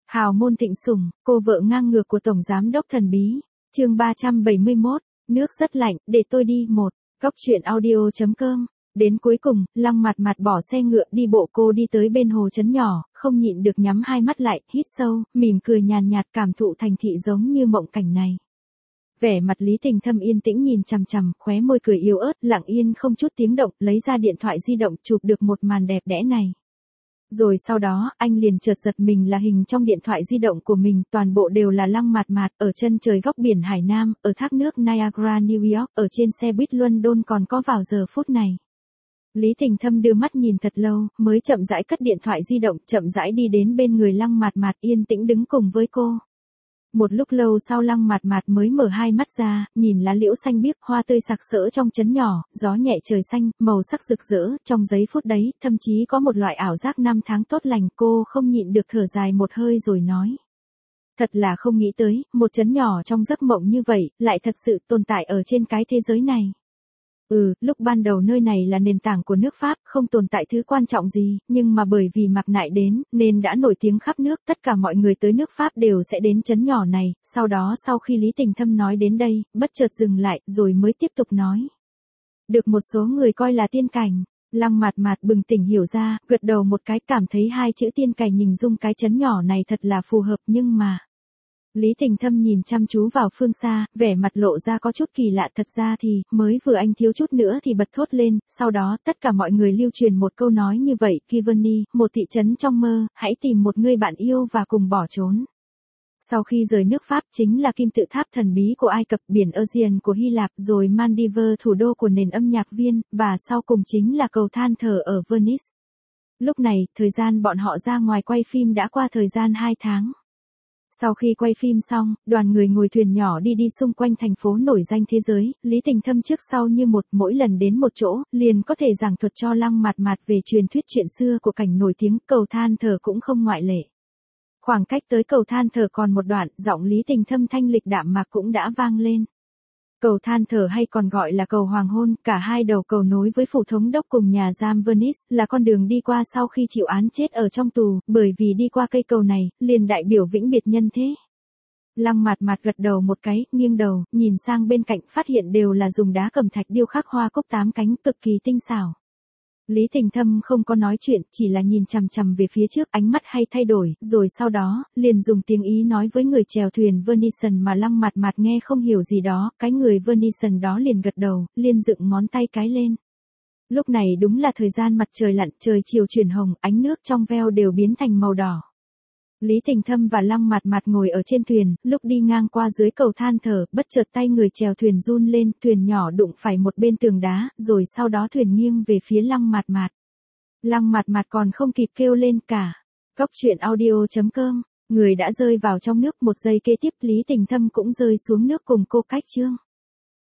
Hào môn thịnh sủng, cô vợ ngang ngược của Tổng Giám đốc thần bí. Chương 371, nước rất lạnh, để tôi đi. Góc truyện audio.com. Đến cuối cùng, Lăng Mạt Mạt bỏ xe ngựa đi bộ, cô đi tới bên hồ trấn nhỏ, không nhịn được nhắm hai mắt lại, hít sâu, mỉm cười nhàn nhạt cảm thụ thành thị giống như mộng cảnh này. Vẻ mặt Lý Tình Thâm yên tĩnh nhìn chằm chằm, khóe môi cười yếu ớt, lặng yên không chút tiếng động, lấy ra điện thoại di động chụp được một màn đẹp đẽ này. Rồi sau đó, anh liền chợt giật mình là hình trong điện thoại di động của mình, toàn bộ đều là Lăng Mạt Mạt, ở chân trời góc biển Hải Nam, ở thác nước Niagara New York, ở trên xe buýt London còn có vào giờ phút này. Lý Tình Thâm đưa mắt nhìn thật lâu, mới chậm rãi cất điện thoại di động, chậm rãi đi đến bên người Lăng Mạt Mạt, yên tĩnh đứng cùng với cô. Một lúc lâu sau Lăng Mạt Mạt mới mở hai mắt ra, nhìn lá liễu xanh biếc, hoa tươi sặc sỡ trong trấn nhỏ, gió nhẹ trời xanh, màu sắc rực rỡ, trong giây phút đấy, thậm chí có một loại ảo giác năm tháng tốt lành, cô không nhịn được thở dài một hơi rồi nói. Thật là không nghĩ tới, một trấn nhỏ trong giấc mộng như vậy, lại thật sự tồn tại ở trên cái thế giới này. Lúc ban đầu nơi này là nền tảng của nước Pháp, không tồn tại thứ quan trọng gì, nhưng mà bởi vì Mạc Nại đến, nên đã nổi tiếng khắp nước, tất cả mọi người tới nước Pháp đều sẽ đến trấn nhỏ này, sau đó sau khi Lý Tình Thâm nói đến đây, bất chợt dừng lại, rồi mới tiếp tục nói. Được một số người coi là tiên cảnh, Lăng Mạt Mạt bừng tỉnh hiểu ra, gật đầu một cái, cảm thấy hai chữ tiên cảnh hình dung cái trấn nhỏ này thật là phù hợp, nhưng mà... Lý Tình Thâm nhìn chăm chú vào phương xa, vẻ mặt lộ ra có chút kỳ lạ, thật ra thì, mới vừa anh thiếu chút nữa thì bật thốt lên, sau đó tất cả mọi người lưu truyền một câu nói như vậy, Kivoni, một thị trấn trong mơ, hãy tìm một người bạn yêu và cùng bỏ trốn. Sau khi rời nước Pháp chính là kim tự tháp thần bí của Ai Cập, biển Aegean của Hy Lạp, rồi Maldives thủ đô của nền âm nhạc viên, và sau cùng chính là cầu than thở ở Venice. Lúc này, thời gian bọn họ ra ngoài quay phim đã qua thời gian 2 tháng. Sau khi quay phim xong, đoàn người ngồi thuyền nhỏ đi xung quanh thành phố nổi danh thế giới, Lý Tình Thâm trước sau như một, mỗi lần đến một chỗ, liền có thể giảng thuật cho Lăng Mạt Mạt về truyền thuyết chuyện xưa của cảnh nổi tiếng, cầu than thở cũng không ngoại lệ. Khoảng cách tới cầu than thở còn một đoạn, giọng Lý Tình Thâm thanh lịch đạm mạc cũng đã vang lên. Cầu than thở hay còn gọi là cầu hoàng hôn, cả hai đầu cầu nối với phủ thống đốc cùng nhà giam Venice, là con đường đi qua sau khi chịu án chết ở trong tù, bởi vì đi qua cây cầu này, liền đại biểu vĩnh biệt nhân thế. Lăng Mạt Mạt gật đầu một cái, nghiêng đầu, nhìn sang bên cạnh, phát hiện đều là dùng đá cẩm thạch điêu khắc hoa cúc 8 cánh, cực kỳ tinh xảo. Lý Tình Thâm không có nói chuyện, chỉ là nhìn chằm chằm về phía trước, ánh mắt hay thay đổi, rồi sau đó, liền dùng tiếng Ý nói với người chèo thuyền Venetian mà Lăng Mạt Mạt nghe không hiểu gì đó, cái người Venetian đó liền gật đầu, liền dựng ngón tay cái lên. Lúc này đúng là thời gian mặt trời lặn, trời chiều chuyển hồng, ánh nước trong veo đều biến thành màu đỏ. Lý Tình Thâm và Lăng Mạt Mạt ngồi ở trên thuyền, lúc đi ngang qua dưới cầu than thở, bất chợt tay người chèo thuyền run lên, thuyền nhỏ đụng phải một bên tường đá, rồi sau đó thuyền nghiêng về phía Lăng Mạt Mạt. Lăng Mạt Mạt còn không kịp kêu lên cả. Góc truyện audio.com, người đã rơi vào trong nước, một giây kế tiếp Lý Tình Thâm cũng rơi xuống nước cùng cô cách chương.